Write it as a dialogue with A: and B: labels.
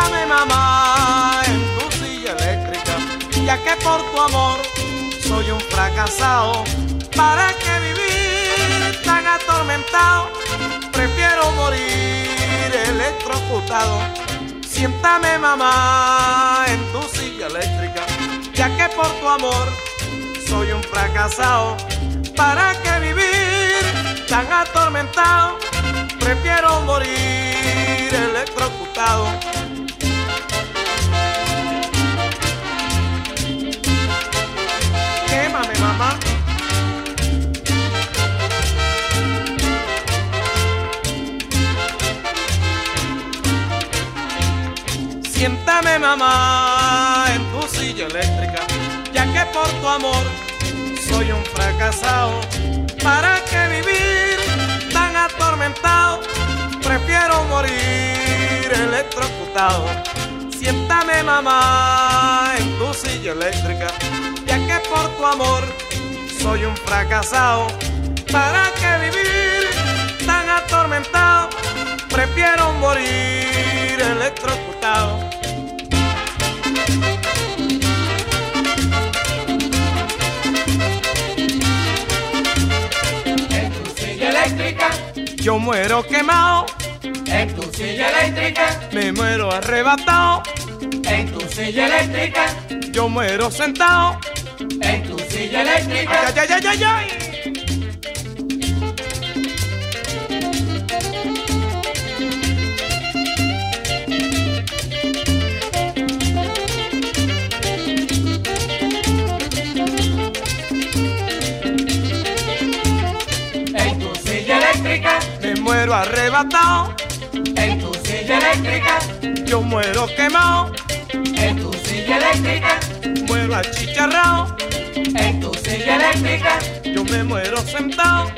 A: Siéntame, mamá, en tu silla eléctrica, ya que por tu amor soy un fracasado. ¿Para qué vivir tan atormentado? Prefiero morir electrocutado. Siéntame, mamá, en tu silla eléctrica, ya que por tu amor soy un fracasado. ¿Para qué vivir tan atormentado? Prefiero morir electrocutado. Quémame, mamá. Siéntame, mamá, en tu silla eléctrica, ya que por tu amor soy un fracasado. ¿Para qué vivir tan atormentado? Prefiero morir electrocutado. Siéntame, mamá, en tu silla eléctrica, ya que por tu amor soy un fracasado. ¿Para qué vivir tan atormentado? Prefiero morir electrocutado.
B: En tu silla eléctrica
A: Yo muero quemado,
B: en tu silla eléctrica,
A: me muero arrebatado.
B: en tu silla eléctrica,
A: Yo muero sentado.
B: en tu silla eléctrica.
A: Ay, ay, ay, ay, ay.
B: En tu silla eléctrica,
A: Me muero arrebatado.
B: en tu silla eléctrica,
A: Yo muero quemado,
B: en tu silla eléctrica,
A: muero achicharrado.
B: en tu silla eléctrica,
A: Yo me muero sentado.